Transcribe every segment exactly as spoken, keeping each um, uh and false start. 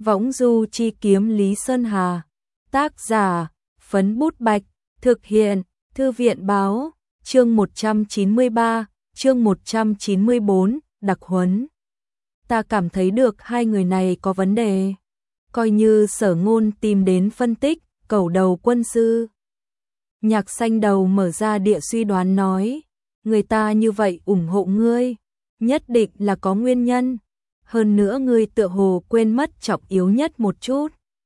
Võng du chi kiếm Lý Sơn Hà. Tác giả, Phấn Bút Bạch. Thực hiện, Thư viện báo. Chương một trăm chín mươi ba, chương một trăm chín mươi bốn, đặc huấn. Ta cảm thấy được hai người này có vấn đề. Coi như Sở Ngôn tìm đến phân tích, cẩu đầu quân sư. Nhạc Xanh đầu mở ra địa suy đoán nói, người ta như vậy ủng hộ ngươi, nhất định là có nguyên nhân. Hơn nữa ngươi tựa hồ quên mất trọng yếu nhất một chút.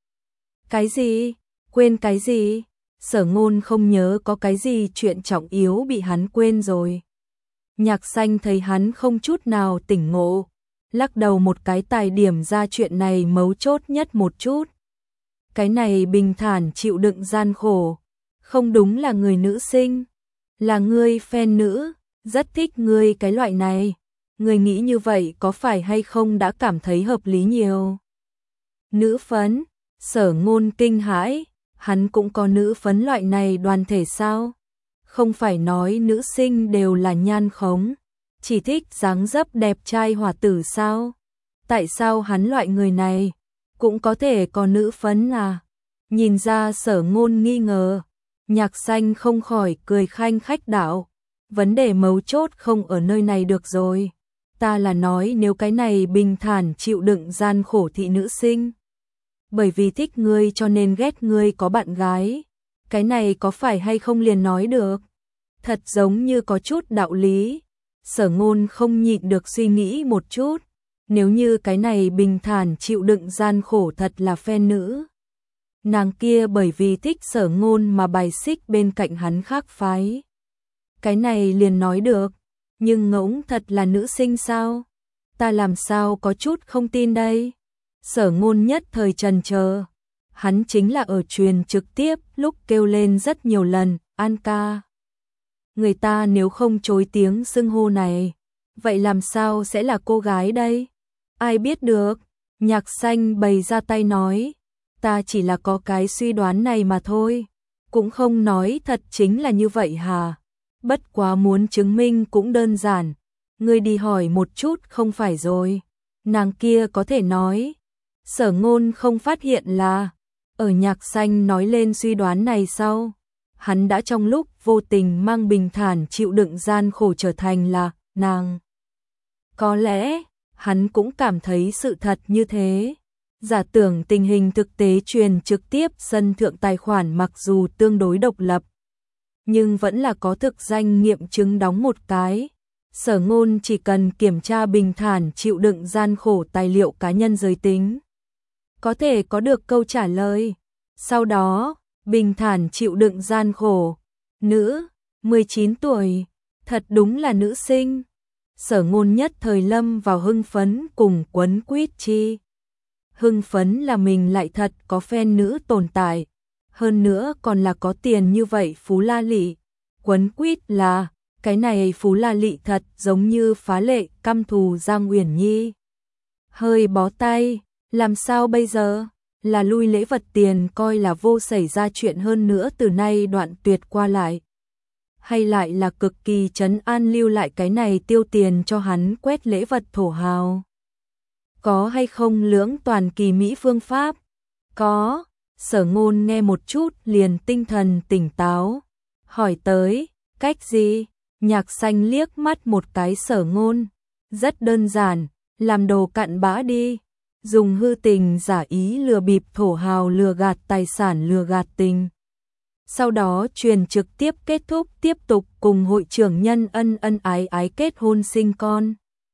Cái gì? Quên cái gì? Sở Ngôn không nhớ có cái gì chuyện trọng yếu bị hắn quên rồi. Nhạc Xanh thấy hắn không chút nào tỉnh ngộ, lắc đầu một cái tài điểm ra chuyện này mấu chốt nhất một chút. Cái này bình thản chịu đựng gian khổ, không đúng là người nữ sinh, là ngươi fan nữ, rất thích ngươi cái loại này. Ngươi nghĩ như vậy có phải hay không đã cảm thấy hợp lý nhiều? Nữ phấn, Sở Ngôn kinh hãi, hắn cũng có nữ phấn loại này đoàn thể sao? Không phải nói nữ sinh đều là nhan khống, chỉ thích dáng dấp đẹp trai hòa tử sao? Tại sao hắn loại người này cũng có thể có nữ phấn à? Nhìn ra Sở Ngôn nghi ngờ, Nhạc Xanh không khỏi cười khanh khách đạo, vấn đề mấu chốt không ở nơi này được rồi. Ta là nói nếu cái này bình thản chịu đựng gian khổ thị nữ sinh, bởi vì thích ngươi cho nên ghét ngươi có bạn gái, cái này có phải hay không liền nói được? Thật giống như có chút đạo lý. Sở Ngôn không nhịn được suy nghĩ một chút, nếu như cái này bình thản chịu đựng gian khổ thật là fan nữ, nàng kia bởi vì thích Sở Ngôn mà bài xích bên cạnh hắn khác phái, cái này liền nói được. Nhưng ngỗng thật là nữ sinh sao? Ta làm sao có chút không tin đây? Sở Ngôn nhất thời chần chờ, hắn chính là ở truyền trực tiếp lúc kêu lên rất nhiều lần, An ca. Người ta nếu không chối tiếng xưng hô này, vậy làm sao sẽ là cô gái đây? Ai biết được? Nhạc Xanh bày ra tay nói, ta chỉ là có cái suy đoán này mà thôi, cũng không nói thật chính là như vậy hà. Bất quá muốn chứng minh cũng đơn giản, ngươi đi hỏi một chút không phải rồi. Nàng kia có thể nói. Sở Ngôn không phát hiện là, ở Nhạc Xanh nói lên suy đoán này sau, hắn đã trong lúc vô tình mang bình thản chịu đựng gian khổ trở thành là nàng. Có lẽ, hắn cũng cảm thấy sự thật như thế. Giả tưởng tình hình thực tế truyền trực tiếp sân thượng tài khoản mặc dù tương đối độc lập, nhưng vẫn là có thực danh nghiệm chứng đóng một cái. Sở Ngôn chỉ cần kiểm tra bình thản chịu đựng gian khổ tài liệu cá nhân giới tính, có thể có được câu trả lời. Sau đó, bình thản chịu đựng gian khổ, nữ, mười chín tuổi, thật đúng là nữ sinh. Sở Ngôn nhất thời lâm vào hưng phấn cùng quấn quýt chi. Hưng phấn là mình lại thật có fan nữ tồn tại, hơn nữa còn là có tiền như vậy Phú La Lị. Quấn quýt là, cái này Phú La Lị thật giống như phá lệ căm thù Giang Uyển Nhi. Hơi bó tay, làm sao bây giờ? Là lui lễ vật tiền coi là vô xảy ra chuyện hơn nữa từ nay đoạn tuyệt qua lại, hay lại là cực kỳ trấn an lưu lại cái này tiêu tiền cho hắn quét lễ vật thổ hào? Có hay không lưỡng toàn kỳ mỹ phương pháp? Có. Sở Ngôn nghe một chút liền tinh thần tỉnh táo, hỏi tới, cách gì? Nhạc Xanh liếc mắt một cái Sở Ngôn, rất đơn giản, làm đồ cặn bã đi, dùng hư tình giả ý lừa bịp thổ hào lừa gạt tài sản lừa gạt tình. Sau đó truyền trực tiếp kết thúc tiếp tục cùng hội trưởng nhân ân ân ái ái kết hôn sinh con.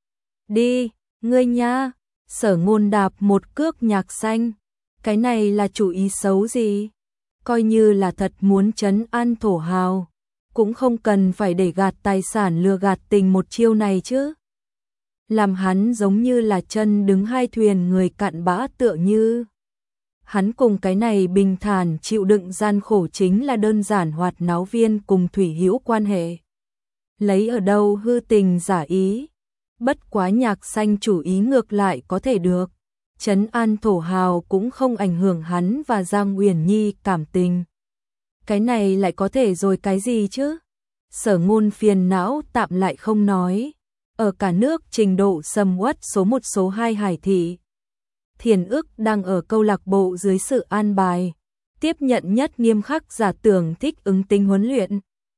Đi, ngươi nha. Sở Ngôn đạp một cước Nhạc Xanh. Cái này là chủ ý xấu gì? Coi như là thật muốn trấn an thổ hào, cũng không cần phải để gạt tài sản lừa gạt tình một chiêu này chứ. Làm hắn giống như là chân đứng hai thuyền người cặn bã tựa như. Hắn cùng cái này bình thản chịu đựng gian khổ chính là đơn giản hoạt náo viên cùng thủy hữu quan hệ. Lấy ở đâu hư tình giả ý? Bất quá Nhạc Xanh chủ ý ngược lại có thể được. Trấn an thổ hào cũng không ảnh hưởng hắn và Giang Uyển Nhi cảm tình. Cái này lại có thể rồi cái gì chứ? Sở Ngôn phiền não tạm lại không nói. Ở cả nước trình độ sầm uất số một số hai hải thị, Thiền ức đang ở câu lạc bộ dưới sự an bài, tiếp nhận nhất nghiêm khắc giả tưởng thích ứng tính huấn luyện.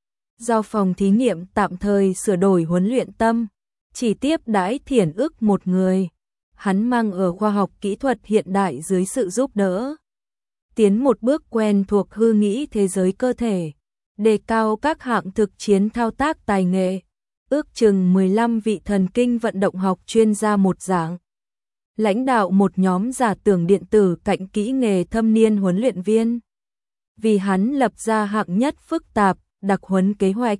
Do phòng thí nghiệm tạm thời sửa đổi huấn luyện tâm, chỉ tiếp đãi Thiền ức một người. Hắn mang ở khoa học kỹ thuật hiện đại dưới sự giúp đỡ. Tiến một bước quen thuộc hư nghĩ thế giới cơ thể, đề cao các hạng thực chiến thao tác tài nghệ, ước chừng mười lăm vị thần kinh vận động học chuyên gia một dạng. Lãnh đạo một nhóm giả tưởng điện tử cạnh kỹ nghề thâm niên huấn luyện viên. Vì hắn lập ra hạng nhất phức tạp, đặc huấn kế hoạch.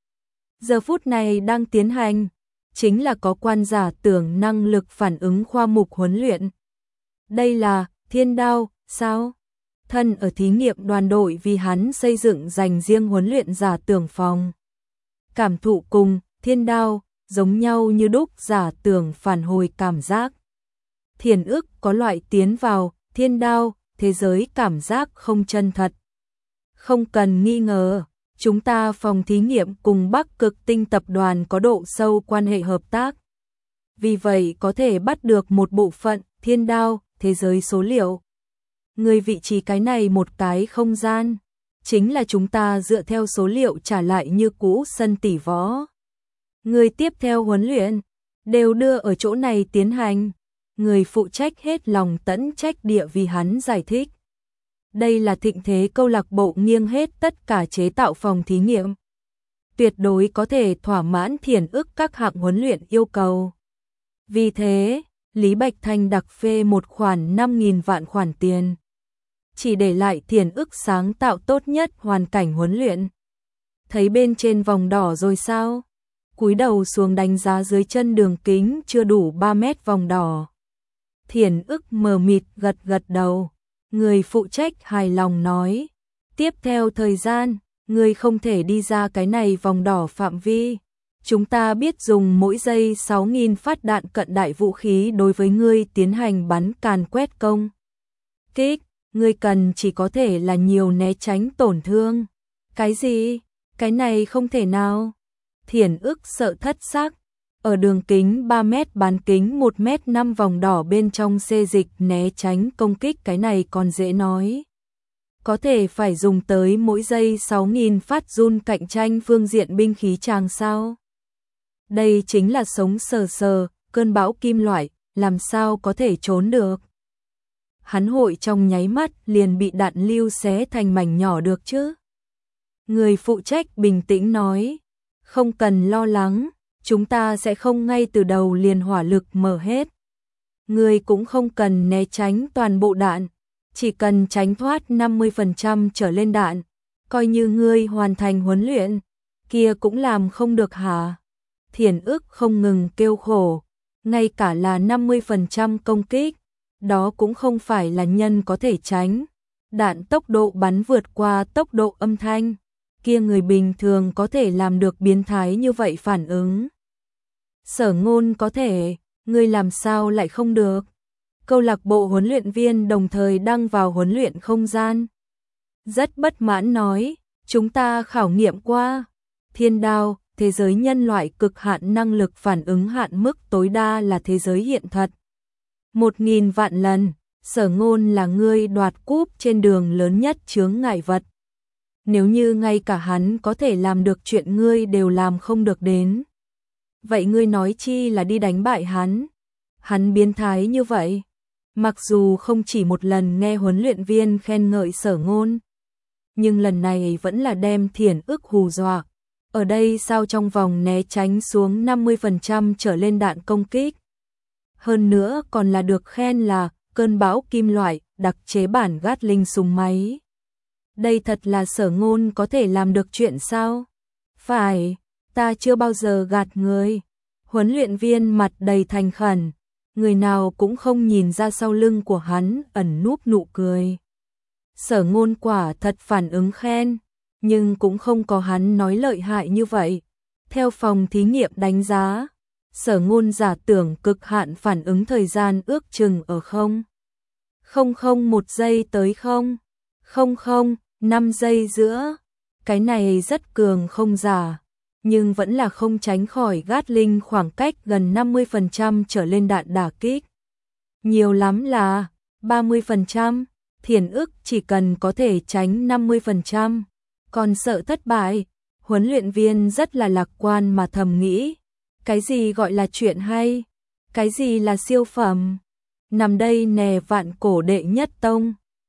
Giờ phút này đang tiến hành, chính là có quan giả tưởng năng lực phản ứng khoa mục huấn luyện. Đây là Thiên Đao, sao? Thân ở thí nghiệm đoàn đội vì hắn xây dựng dành riêng huấn luyện giả tưởng phòng. Cảm thụ cùng Thiên Đao giống nhau như đúc giả tưởng phản hồi cảm giác. Thiền ức có loại tiến vào Thiên Đao, thế giới cảm giác không chân thật. Không cần nghi ngờ, chúng ta phòng thí nghiệm cùng Bắc Cực Tinh tập đoàn có độ sâu quan hệ hợp tác. Vì vậy có thể bắt được một bộ phận Thiên Đao, thế giới số liệu. Người vị trí cái này một cái không gian, chính là chúng ta dựa theo số liệu trả lại như cũ sân tỷ võ. Người tiếp theo huấn luyện, đều đưa ở chỗ này tiến hành. Người phụ trách hết lòng tẫn trách địa vì hắn giải thích. Đây là thịnh thế câu lạc bộ nghiêng hết tất cả chế tạo phòng thí nghiệm. Tuyệt đối có thể thỏa mãn Thiền ức các hạng huấn luyện yêu cầu. Vì thế, Lý Bạch Thanh đặc phê một khoản năm nghìn vạn khoản tiền. Chỉ để lại Thiền ức sáng tạo tốt nhất hoàn cảnh huấn luyện. Thấy bên trên vòng đỏ rồi sao? Cúi đầu xuống đánh giá dưới chân đường kính chưa đủ ba mét vòng đỏ. Thiền ức mờ mịt gật gật đầu. Người phụ trách hài lòng nói. Tiếp theo thời gian, người không thể đi ra cái này vòng đỏ phạm vi. Chúng ta biết dùng mỗi giây sáu nghìn phát đạn cận đại vũ khí đối với ngươi tiến hành bắn càn quét công kích. Ngươi cần chỉ có thể là nhiều né tránh tổn thương. Cái gì? Cái này không thể nào. Thiền ức sợ thất sắc. Ở đường kính ba mét bán kính một mét năm vòng đỏ bên trong xê dịch né tránh công kích cái này còn dễ nói. Có thể phải dùng tới mỗi giây sáu nghìn phát run cạnh tranh phương diện binh khí tràng sao. Đây chính là sống sờ sờ, cơn bão kim loại, làm sao có thể trốn được. Hắn hội trong nháy mắt liền bị đạn lưu xé thành mảnh nhỏ được chứ. Người phụ trách bình tĩnh nói, không cần lo lắng, chúng ta sẽ không ngay từ đầu liền hỏa lực mở hết. Người cũng không cần né tránh toàn bộ đạn, chỉ cần tránh thoát năm mươi phần trăm trở lên đạn, coi như ngươi hoàn thành huấn luyện, kia cũng làm không được hả? Thiền ức không ngừng kêu khổ, ngay cả là năm mươi phần trăm công kích, đó cũng không phải là nhân có thể tránh. Đạn tốc độ bắn vượt qua tốc độ âm thanh, kia người bình thường có thể làm được biến thái như vậy phản ứng. Sở Ngôn có thể, ngươi làm sao lại không được? Câu lạc bộ huấn luyện viên đồng thời đăng vào huấn luyện không gian. Rất bất mãn nói, chúng ta khảo nghiệm qua. Thiên Đao, thế giới nhân loại cực hạn năng lực phản ứng hạn mức tối đa là thế giới hiện thật. Một nghìn vạn lần, Sở Ngôn là ngươi đoạt cúp trên đường lớn nhất chướng ngại vật. Nếu như ngay cả hắn có thể làm được chuyện ngươi đều làm không được đến. Vậy ngươi nói chi là đi đánh bại hắn? Hắn biến thái như vậy. Mặc dù không chỉ một lần nghe huấn luyện viên khen ngợi Sở Ngôn, nhưng lần này vẫn là đem Thiền ức hù dọa. Ở đây sao trong vòng né tránh xuống năm mươi phần trăm trở lên đạn công kích. Hơn nữa còn là được khen là cơn bão kim loại, đặc chế bản Gatling súng máy. Đây thật là Sở Ngôn có thể làm được chuyện sao? Phải, ta chưa bao giờ gạt người. Huấn luyện viên mặt đầy thành khẩn, người nào cũng không nhìn ra sau lưng của hắn ẩn núp nụ cười. Sở Ngôn quả thật phản ứng khen, nhưng cũng không có hắn nói lợi hại như vậy. Theo phòng thí nghiệm đánh giá, Sở Ngôn giả tưởng cực hạn phản ứng thời gian ước chừng ở không. Không không một giây tới không. Không không, năm giây giữa. Cái này rất cường không giả, nhưng vẫn là không tránh khỏi Gatling khoảng cách gần năm mươi phần trăm trở lên đạn đả kích. nhiều lắm là ba mươi phần trăm, Thiền ức chỉ cần có thể tránh năm mươi phần trăm, còn sợ thất bại, huấn luyện viên rất là lạc quan mà thầm nghĩ, cái gì gọi là chuyện hay, cái gì là siêu phẩm, nằm đây nè vạn cổ đệ nhất tông.